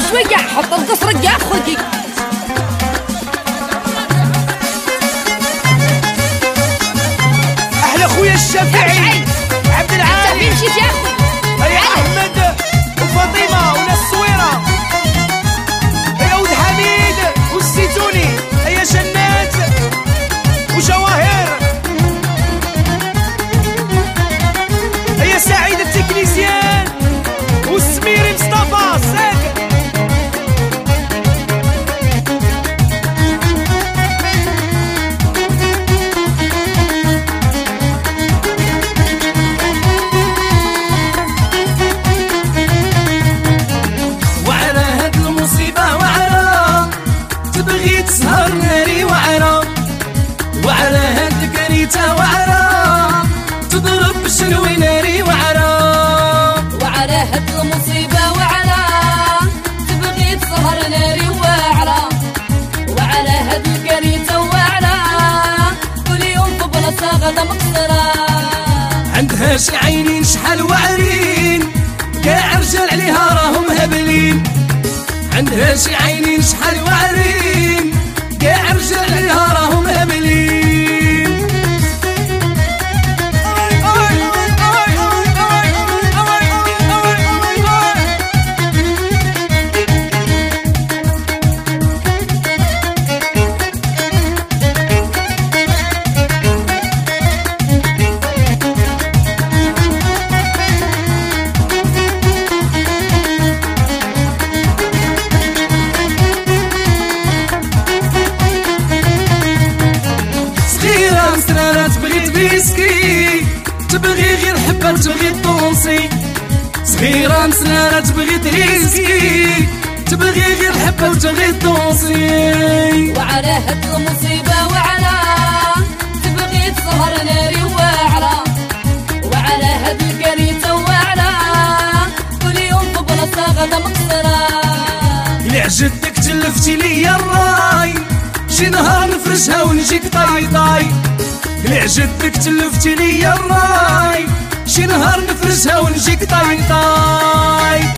شوية حط القصر يا خلقي. احلى خويا الشافعي عبد العالي. مشيت يا اخوي. هيا احمد وفاطمه وناس الصويره. هيا ولد حميد والزيتوني. هيا جنات وجواهر. هيا سعيد التكنيسيان والسميري مصطفى ساك. وعلى هاد المصيبة وعلى تبغي تسهر ناري وعلى وعلى هاد الكريتة وعلى تضرب شنوي ناري وعلى وعلى هاد المصيبة وعلى تبغي تسهر ناري وعلى وعلى هاد الكريتة وعلى كل يوم في بلاصة غدا مقصرة. عندها شي عينين شحال واعرين كاع رجال عليها راهم هبلين. عندها شي عينين شحال واعرين كاع رجال عليها راهم هبلين. مسرارة تبغي تبيسكي تبغي غير حبة تبغي طونسي. صغيرة مسرارة تبغي تريسكي تبغي غير حبة وتبغي طونسي. وعلى هاد المصيبة وعلى تبغي تسهر ناري وعلى وعلى هاد الكريتة وعلى كل يوم في بلاصة غدا مقصرة. اللي عجبتك تلفتي ليا الراي شي نهار نفرشها ونجيك طاي طاي. اللي عجبتك تلفتي ليا الراي شي نهار نفرشها ونجيك طاي طاي.